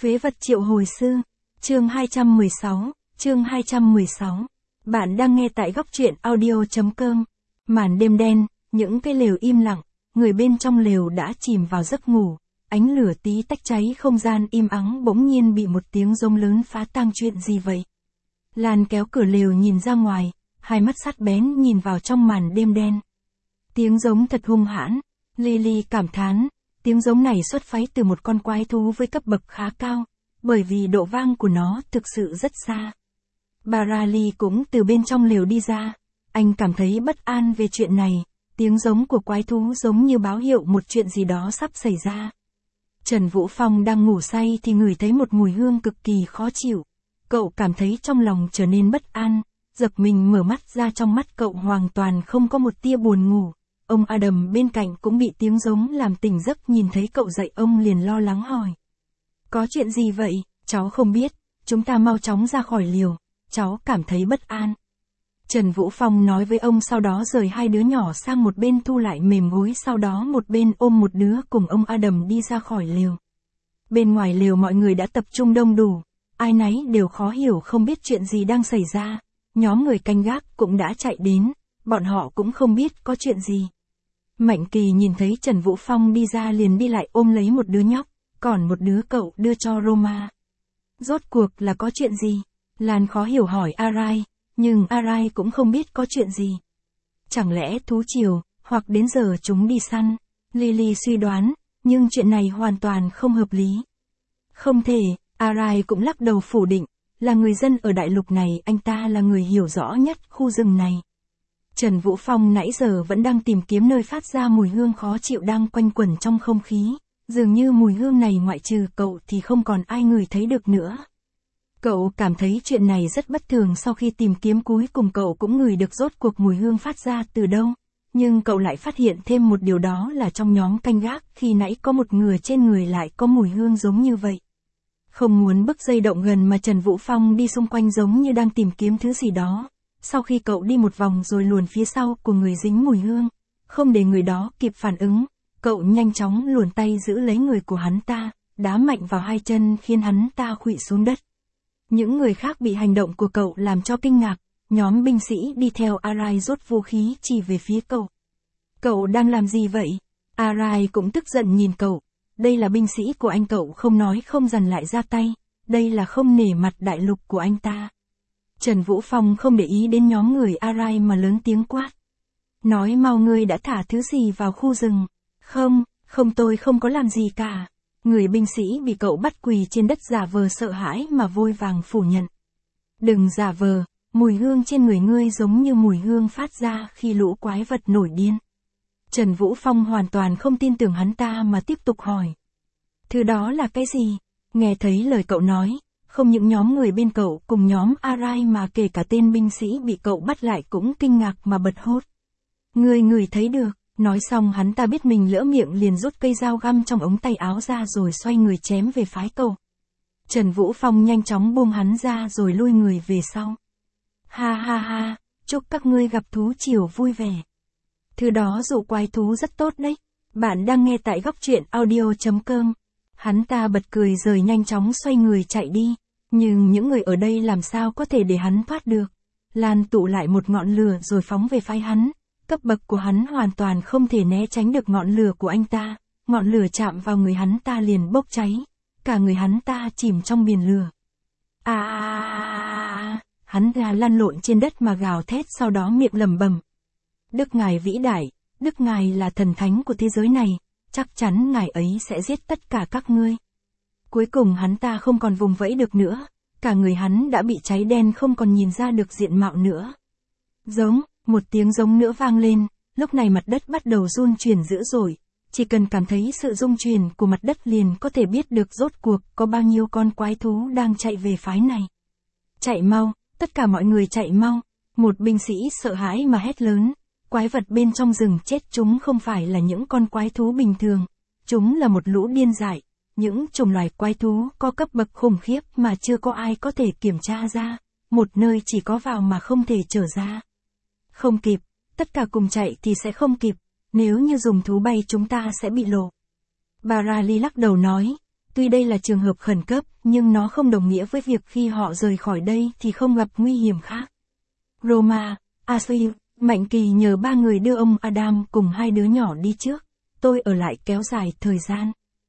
Phế vật triệu hồi sư. Chương 216. Chương 216. Bạn đang nghe tại góc truyện audio.com. Màn đêm đen, những cái lều im lặng, người bên trong lều đã chìm vào giấc ngủ. Ánh lửa tí tách cháy không gian im ắng bỗng nhiên bị một tiếng rống lớn phá tan. Chuyện gì vậy? Lan kéo cửa lều nhìn ra ngoài, hai mắt sắc bén nhìn vào trong màn đêm đen. Tiếng giống thật hung hãn. Lily cảm thán, tiếng giống này xuất phát từ một con quái thú với cấp bậc khá cao, bởi vì độ vang của nó thực sự rất xa. Barali cũng từ bên trong lều đi ra, anh cảm thấy bất an về chuyện này, tiếng giống của quái thú giống như báo hiệu một chuyện gì đó sắp xảy ra. Trần Vũ Phong đang ngủ say thì ngửi thấy một mùi hương cực kỳ khó chịu. Cậu cảm thấy trong lòng trở nên bất an, giật mình mở mắt ra, trong mắt cậu hoàn toàn không có một tia buồn ngủ. Ông Adam bên cạnh cũng bị tiếng giống làm tỉnh giấc, nhìn thấy cậu dậy ông liền lo lắng hỏi. Có chuyện gì vậy? Cháu không biết, chúng ta mau chóng ra khỏi liều, cháu cảm thấy bất an. Trần Vũ Phong nói với ông, sau đó rời hai đứa nhỏ sang một bên thu lại mềm gối, sau đó một bên ôm một đứa cùng ông Adam đi ra khỏi liều. Bên ngoài liều mọi người đã tập trung đông đủ, ai nấy đều khó hiểu không biết chuyện gì đang xảy ra. Nhóm người canh gác cũng đã chạy đến, bọn họ cũng không biết có chuyện gì. Mạnh Kỳ nhìn thấy Trần Vũ Phong đi ra liền đi lại ôm lấy một đứa nhóc, còn một đứa cậu đưa cho Roma. Rốt cuộc là có chuyện gì? Lan khó hiểu hỏi Arai, nhưng Arai cũng không biết có chuyện gì. Chẳng lẽ thú triều, hoặc đến giờ chúng đi săn? Lily suy đoán, nhưng chuyện này hoàn toàn không hợp lý. Không thể, Arai cũng lắc đầu phủ định, là người dân ở đại lục này, anh ta là người hiểu rõ nhất khu rừng này. Trần Vũ Phong nãy giờ vẫn đang tìm kiếm nơi phát ra mùi hương khó chịu đang quanh quẩn trong không khí, dường như mùi hương này ngoại trừ cậu thì không còn ai ngửi thấy được nữa. Cậu cảm thấy chuyện này rất bất thường, sau khi tìm kiếm cuối cùng cậu cũng ngửi được rốt cuộc mùi hương phát ra từ đâu, nhưng cậu lại phát hiện thêm một điều, đó là trong nhóm canh gác khi nãy có một người trên người lại có mùi hương giống như vậy. Không muốn bước dây động gần mà Trần Vũ Phong đi xung quanh giống như đang tìm kiếm thứ gì đó. Sau khi cậu đi một vòng rồi luồn phía sau của người dính mùi hương, không để người đó kịp phản ứng, cậu nhanh chóng luồn tay giữ lấy người của hắn ta, đá mạnh vào hai chân khiến hắn ta khuỵu xuống đất. Những người khác bị hành động của cậu làm cho kinh ngạc, nhóm binh sĩ đi theo Arai rút vũ khí chỉ về phía cậu. Cậu đang làm gì vậy? Arai cũng tức giận nhìn cậu, đây là binh sĩ của anh, cậu không nói không rằng lại ra tay, đây là không nể mặt đại lục của anh ta. Trần Vũ Phong không để ý đến nhóm người Arai mà lớn tiếng quát. Nói mau, ngươi đã thả thứ gì vào khu rừng? Không tôi không có làm gì cả. Người binh sĩ bị cậu bắt quỳ trên đất giả vờ sợ hãi mà vội vàng phủ nhận. Đừng giả vờ, mùi hương trên người ngươi giống như mùi hương phát ra khi lũ quái vật nổi điên. Trần Vũ Phong hoàn toàn không tin tưởng hắn ta mà tiếp tục hỏi. Thứ đó là cái gì? Nghe thấy lời cậu nói, không những nhóm người bên cậu cùng nhóm Arai mà kể cả tên binh sĩ bị cậu bắt lại cũng kinh ngạc mà bật hốt. Ngươi ngửi thấy được? Nói xong hắn ta biết mình lỡ miệng liền rút cây dao găm trong ống tay áo ra rồi xoay người chém về phái cậu. Trần Vũ Phong nhanh chóng buông hắn ra rồi lui người về sau. Ha ha ha, chúc các ngươi gặp thú triều vui vẻ. Thứ đó dụ quái thú rất tốt đấy. Bạn đang nghe tại góc truyện audio.com. Hắn ta bật cười rồi nhanh chóng xoay người chạy đi. Nhưng những người ở đây làm sao có thể để hắn thoát được. Lan tụ lại một ngọn lửa rồi phóng về phái hắn. Cấp bậc của hắn hoàn toàn không thể né tránh được ngọn lửa của anh ta. Ngọn lửa chạm vào người hắn ta liền bốc cháy. Cả người hắn ta chìm trong biển lửa. Hắn ta lăn lộn trên đất mà gào thét, sau đó miệng lẩm bẩm. Đức Ngài vĩ đại, Đức Ngài là thần thánh của thế giới này, chắc chắn Ngài ấy sẽ giết tất cả các ngươi. Cuối cùng hắn ta không còn vùng vẫy được nữa, cả người hắn đã bị cháy đen không còn nhìn ra được diện mạo nữa. Giống, một tiếng giống nữa vang lên, lúc này mặt đất bắt đầu rung chuyển dữ dội, chỉ cần cảm thấy sự rung chuyển của mặt đất liền có thể biết được rốt cuộc có bao nhiêu con quái thú đang chạy về phái này. Chạy mau, tất cả mọi người chạy mau, một binh sĩ sợ hãi mà hét lớn. Quái vật bên trong rừng chết, chúng không phải là những con quái thú bình thường, chúng là một lũ điên dại, những chủng loài quái thú có cấp bậc khủng khiếp mà chưa có ai có thể kiểm tra ra, một nơi chỉ có vào mà không thể trở ra. Không kịp, tất cả cùng chạy thì sẽ không kịp, nếu như dùng thú bay chúng ta sẽ bị lộ. Barali lắc đầu nói, Tuy đây là trường hợp khẩn cấp, nhưng nó không đồng nghĩa với việc khi họ rời khỏi đây thì không gặp nguy hiểm khác. Roma, Ashley, Mạnh Kỳ nhờ 3 người đưa ông Adam cùng 2 đứa nhỏ đi trước. Tôi ở lại kéo dài thời gian.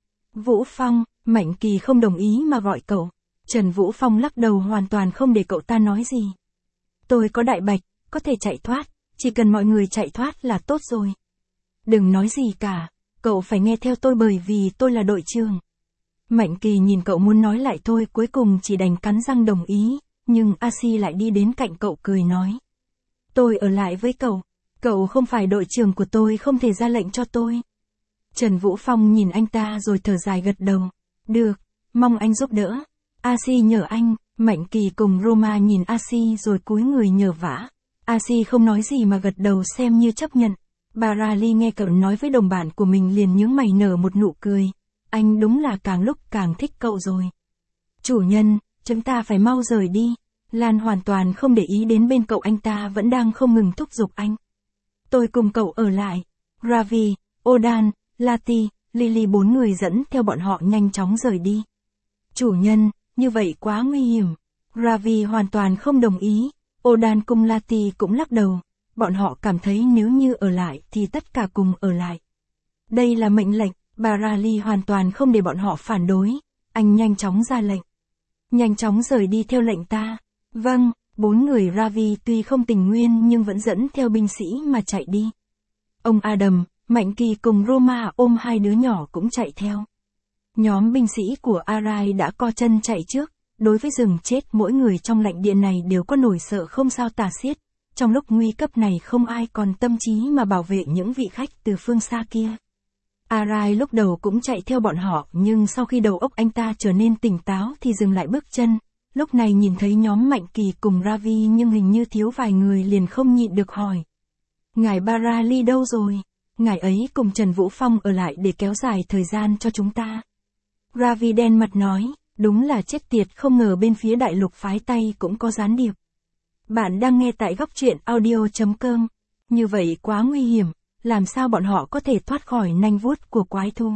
Vũ Phong, Mạnh Kỳ không đồng ý mà gọi cậu. Trần Vũ Phong lắc đầu hoàn toàn không để cậu ta nói gì. Tôi có đại bạch, có thể chạy thoát, chỉ cần mọi người chạy thoát là tốt rồi. Đừng nói gì cả, cậu phải nghe theo tôi bởi vì tôi là đội trưởng. Mạnh Kỳ nhìn cậu muốn nói lại thôi, cuối cùng chỉ đành cắn răng đồng ý, nhưng A-si lại đi đến cạnh cậu cười nói. Tôi ở lại với cậu không phải đội trưởng của tôi, không thể ra lệnh cho tôi. Trần Vũ Phong nhìn anh ta rồi thở dài gật đầu. Được, mong anh giúp đỡ. A-si nhờ anh. Mạnh Kỳ cùng Roma nhìn A-si rồi cúi người nhờ vả. A-si không nói gì mà gật đầu xem như chấp nhận. Bà Riley nghe cậu nói với đồng bạn của mình liền nhướng mày nở một nụ cười. Anh đúng là càng lúc càng thích cậu rồi. Chủ nhân, chúng ta phải mau rời đi. Lan hoàn toàn không để ý đến bên cậu, anh ta vẫn đang không ngừng thúc giục anh. Tôi cùng cậu ở lại. Ravi, Odan, Lati, Lily 4 người dẫn theo bọn họ nhanh chóng rời đi. Chủ nhân, như vậy quá nguy hiểm. Ravi hoàn toàn không đồng ý. Odan cùng Lati cũng lắc đầu. Bọn họ cảm thấy nếu như ở lại thì tất cả cùng ở lại. Đây là mệnh lệnh, bà Riley hoàn toàn không để bọn họ phản đối. Anh nhanh chóng ra lệnh. Nhanh chóng rời đi theo lệnh ta. Vâng, 4 người Ravi tuy không tình nguyên nhưng vẫn dẫn theo binh sĩ mà chạy đi. Ông Adam, Mạnh Kỳ cùng Roma ôm 2 đứa nhỏ cũng chạy theo. Nhóm binh sĩ của Arai đã co chân chạy trước. Đối với rừng chết, mỗi người trong lãnh địa này đều có nỗi sợ không sao tả xiết. Trong lúc nguy cấp này không ai còn tâm trí mà bảo vệ những vị khách từ phương xa kia. Arai lúc đầu cũng chạy theo bọn họ, nhưng sau khi đầu óc anh ta trở nên tỉnh táo thì dừng lại bước chân. Lúc này nhìn thấy nhóm Mạnh Kỳ cùng Ravi nhưng hình như thiếu vài người liền không nhịn được hỏi. Ngài Barali đâu rồi? Ngài ấy cùng Trần Vũ Phong ở lại để kéo dài thời gian cho chúng ta. Ravi đen mặt nói, đúng là chết tiệt, không ngờ bên phía đại lục phái Tây cũng có gián điệp. Bạn đang nghe tại góc truyện audio.com. Như vậy quá nguy hiểm, làm sao bọn họ có thể thoát khỏi nanh vuốt của quái thú?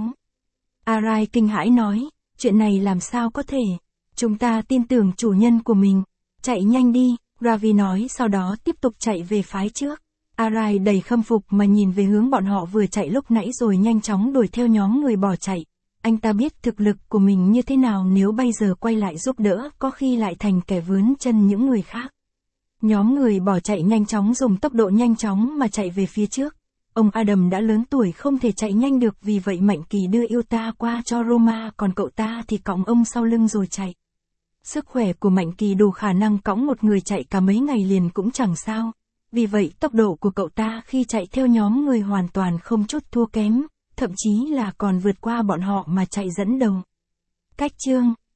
Arai kinh hãi nói, chuyện này làm sao có thể? Chúng ta tin tưởng chủ nhân của mình. Chạy nhanh đi, Ravi nói, sau đó tiếp tục chạy về phái trước. Arai đầy khâm phục mà nhìn về hướng bọn họ vừa chạy lúc nãy rồi nhanh chóng đuổi theo nhóm người bỏ chạy. Anh ta biết thực lực của mình như thế nào, nếu bây giờ quay lại giúp đỡ có khi lại thành kẻ vướng chân những người khác. Nhóm người bỏ chạy nhanh chóng dùng tốc độ nhanh chóng mà chạy về phía trước. Ông Adam đã lớn tuổi không thể chạy nhanh được, vì vậy Mạnh Kỳ đưa yêu ta qua cho Roma, còn cậu ta thì cõng ông sau lưng rồi chạy. Sức khỏe của Mạnh Kỳ đủ khả năng cõng một người chạy cả mấy ngày liền cũng chẳng sao. Vì vậy tốc độ của cậu ta khi chạy theo nhóm người hoàn toàn không chút thua kém, thậm chí là còn vượt qua bọn họ mà chạy dẫn đầu. Cách chương